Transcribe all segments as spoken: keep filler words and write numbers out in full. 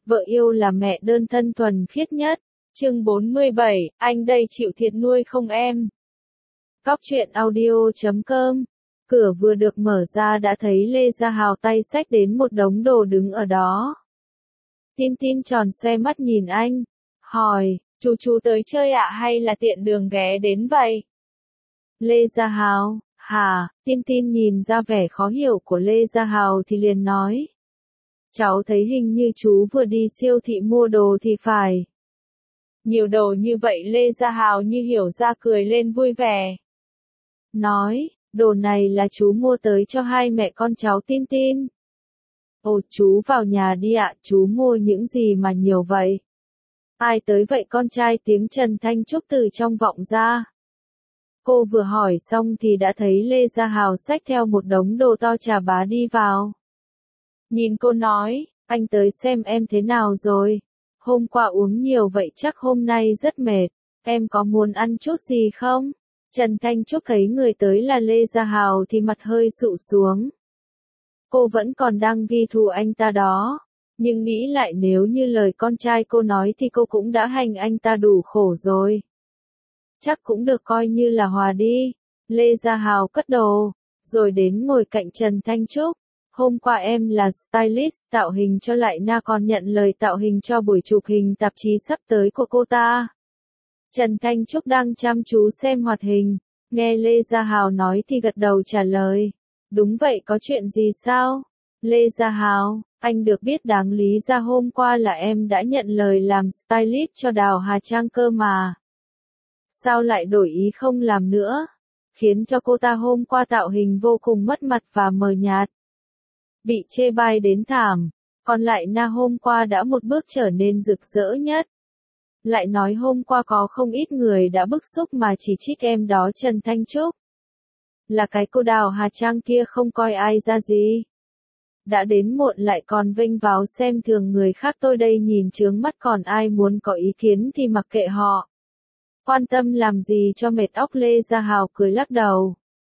vợ yêu là mẹ đơn thân thuần khiết nhất. Chương bốn mươi bảy, anh đây chịu thiệt nuôi không em? Cóc truyện audio chấm com. Cửa vừa được mở ra đã thấy Lê Gia Hào tay xách đến một đống đồ đứng ở đó. Tin Tin tròn xoe mắt nhìn anh, hỏi, chú chú tới chơi ạ hay là tiện đường ghé đến vậy? Lê Gia Hào, hả? Tin Tin nhìn ra vẻ khó hiểu của Lê Gia Hào thì liền nói. Cháu thấy hình như chú vừa đi siêu thị mua đồ thì phải. Nhiều đồ như vậy Lê Gia Hào như hiểu ra cười lên vui vẻ. Nói, đồ này là chú mua tới cho hai mẹ con cháu Tin Tin. Ồ, chú vào nhà đi ạ, chú mua những gì mà nhiều vậy? Ai tới vậy con trai tiếng Trần Thanh Trúc từ trong vọng ra. Cô vừa hỏi xong thì đã thấy Lê Gia Hào xách theo một đống đồ to chà bá đi vào. Nhìn cô nói, anh tới xem em thế nào rồi. Hôm qua uống nhiều vậy chắc hôm nay rất mệt, em có muốn ăn chút gì không? Trần Thanh Trúc thấy người tới là Lê Gia Hào thì mặt hơi sụ xuống. Cô vẫn còn đang ghi thù anh ta đó, nhưng nghĩ lại nếu như lời con trai cô nói thì cô cũng đã hành anh ta đủ khổ rồi. Chắc cũng được coi như là hòa đi. Lê Gia Hào cất đồ, rồi đến ngồi cạnh Trần Thanh Trúc. Hôm qua em là stylist tạo hình cho Lại Na còn nhận lời tạo hình cho buổi chụp hình tạp chí sắp tới của cô ta. Trần Thanh Trúc đang chăm chú xem hoạt hình, nghe Lê Gia Hào nói thì gật đầu trả lời. Đúng vậy, có chuyện gì sao? Lê Gia Hào, anh được biết đáng lý ra hôm qua là em đã nhận lời làm stylist cho Đào Hà Trang cơ mà. Sao lại đổi ý không làm nữa? Khiến cho cô ta hôm qua tạo hình vô cùng mất mặt và mờ nhạt. Bị chê bai đến thảm, còn Lại Na hôm qua đã một bước trở nên rực rỡ nhất. Lại nói hôm qua có không ít người đã bức xúc mà chỉ trích em đó Trần Thanh Trúc. Là cái cô Đào Hà Trang kia không coi ai ra gì. Đã đến muộn lại còn vênh váo xem thường người khác, tôi đây nhìn chướng mắt, còn ai muốn có ý kiến thì mặc kệ họ. Quan tâm làm gì cho mệt óc. Lê Gia Hào cười lắc đầu.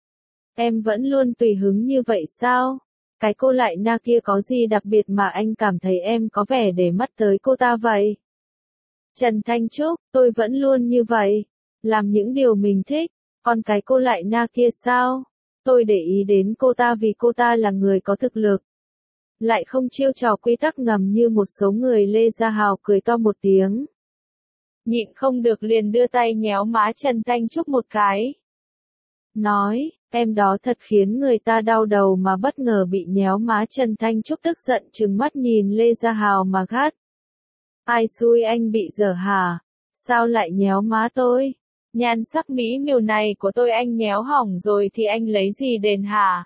Em vẫn luôn tùy hứng như vậy sao? Cái cô Lại Na kia có gì đặc biệt mà anh cảm thấy em có vẻ để mắt tới cô ta vậy? Trần Thanh Trúc, tôi vẫn luôn như vậy. Làm những điều mình thích. Còn cái cô Lại Na kia sao? Tôi để ý đến cô ta vì cô ta là người có thực lực. Lại không chiêu trò quy tắc ngầm như một số người. Lê Gia Hào cười to một tiếng. Nhịn không được liền đưa tay nhéo má Trần Thanh Trúc một cái. Nói, em đó thật khiến người ta đau đầu mà bất ngờ bị nhéo má. Trần Thanh Trúc tức giận trừng mắt nhìn Lê Gia Hào mà gắt. Ai xui anh bị dở hả? Sao lại nhéo má tôi? Nhan sắc mỹ miều này của tôi anh nhéo hỏng rồi thì anh lấy gì đền hả?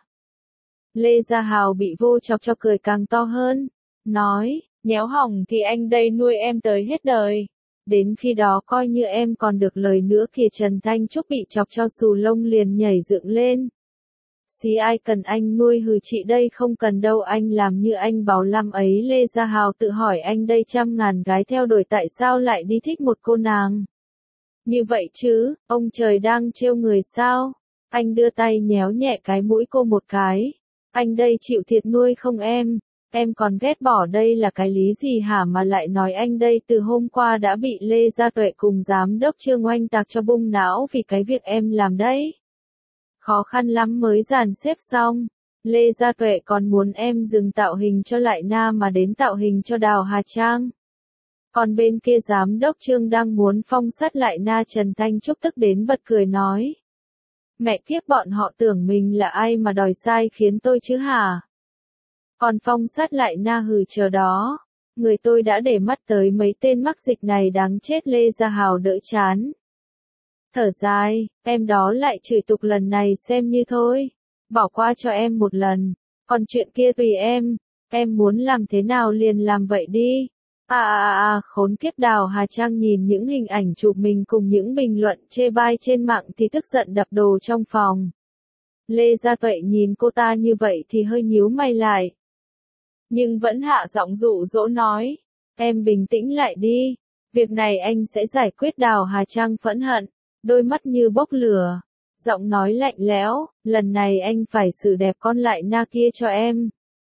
Lê Gia Hào bị vô chọc cho cười càng to hơn. Nói, nhéo hỏng thì anh đây nuôi em tới hết đời. Đến khi đó coi như em còn được lời nữa kìa. Trần Thanh Trúc bị chọc cho xù lông liền nhảy dựng lên. Xí ai cần anh nuôi hừ, chị đây không cần đâu, anh làm như anh Bảo Lâm ấy. Lê Gia Hào tự hỏi anh đây trăm ngàn gái theo đuổi tại sao lại đi thích một cô nàng như vậy chứ, ông trời đang trêu người sao? Anh đưa tay nhéo nhẹ cái mũi cô một cái. Anh đây chịu thiệt nuôi không em? Em còn ghét bỏ đây là cái lý gì hả mà lại nói anh đây từ hôm qua đã bị Lê Gia Tuệ cùng giám đốc Trương oanh tạc cho bung não vì cái việc em làm đấy. Khó khăn lắm mới dàn xếp xong. Lê Gia Tuệ còn muốn em dừng tạo hình cho Lại Na mà đến tạo hình cho Đào Hà Trang. Còn bên kia giám đốc Trương đang muốn phong sát Lại Na. Trần Thanh Trúc tức đến bật cười nói. Mẹ kiếp, bọn họ tưởng mình là ai mà đòi sai khiến tôi chứ hả? Còn phong sát Lại Na hừ chờ đó. Người tôi đã để mắt tới mấy tên mắc dịch này đáng chết. Lê Gia Hào đỡ chán. Thở dài, em đó lại chửi tục lần này xem như thôi. Bỏ qua cho em một lần. Còn chuyện kia tùy em. Em muốn làm thế nào liền làm vậy đi. À à à, khốn kiếp. Đào Hà Trang nhìn những hình ảnh chụp mình cùng những bình luận chê bai trên mạng thì tức giận đập đồ trong phòng. Lê Gia Tuệ nhìn cô ta như vậy thì hơi nhíu mày lại. Nhưng vẫn hạ giọng dụ dỗ nói. Em bình tĩnh lại đi. Việc này anh sẽ giải quyết. Đào Hà Trang phẫn hận. Đôi mắt như bốc lửa. Giọng nói lạnh lẽo. Lần này anh phải xử đẹp con Lại Na kia cho em.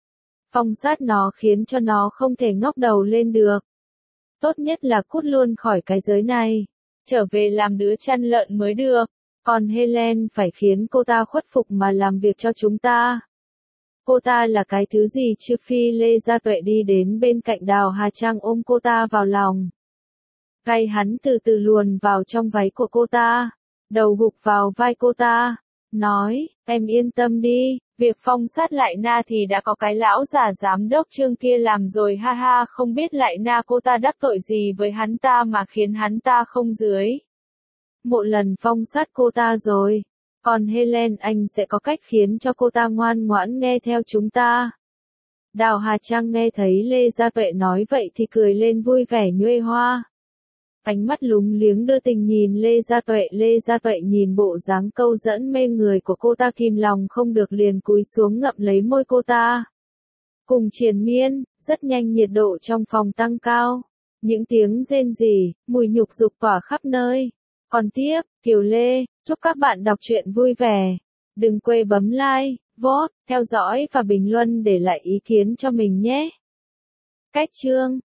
Phong sát nó khiến cho nó không thể ngóc đầu lên được. Tốt nhất là cút luôn khỏi cái giới này. Trở về làm đứa chăn lợn mới được. Còn Helen phải khiến cô ta khuất phục mà làm việc cho chúng ta. Cô ta là cái thứ gì chứ? Phi Lê Gia Tuệ đi đến bên cạnh Đào Hà Trang ôm cô ta vào lòng. Tay hắn từ từ luồn vào trong váy của cô ta. Đầu gục vào vai cô ta. Nói, em yên tâm đi, việc phong sát lại na thì đã có cái lão giả giám đốc Trương kia làm rồi, ha ha, không biết lại na cô ta đắc tội gì với hắn ta mà khiến hắn ta không dưới một lần phong sát cô ta rồi. Còn Helen, anh sẽ có cách khiến cho cô ta ngoan ngoãn nghe theo chúng ta. Đào Hà Trang nghe thấy Lê Gia Tuệ nói vậy thì cười lên vui vẻ nhuê hoa. Ánh mắt lúng liếng đưa tình nhìn Lê Gia Tuệ. Lê Gia Tuệ nhìn bộ dáng câu dẫn mê người của cô ta kìm lòng không được liền cúi xuống ngậm lấy môi cô ta. Cùng triền miên, rất nhanh nhiệt độ trong phòng tăng cao. Những tiếng rên rỉ, mùi nhục dục tỏa khắp nơi. Còn tiếp, Kiều Lê, chúc các bạn đọc truyện vui vẻ. Đừng quên bấm like, vote, theo dõi và bình luận để lại ý kiến cho mình nhé. Cách chương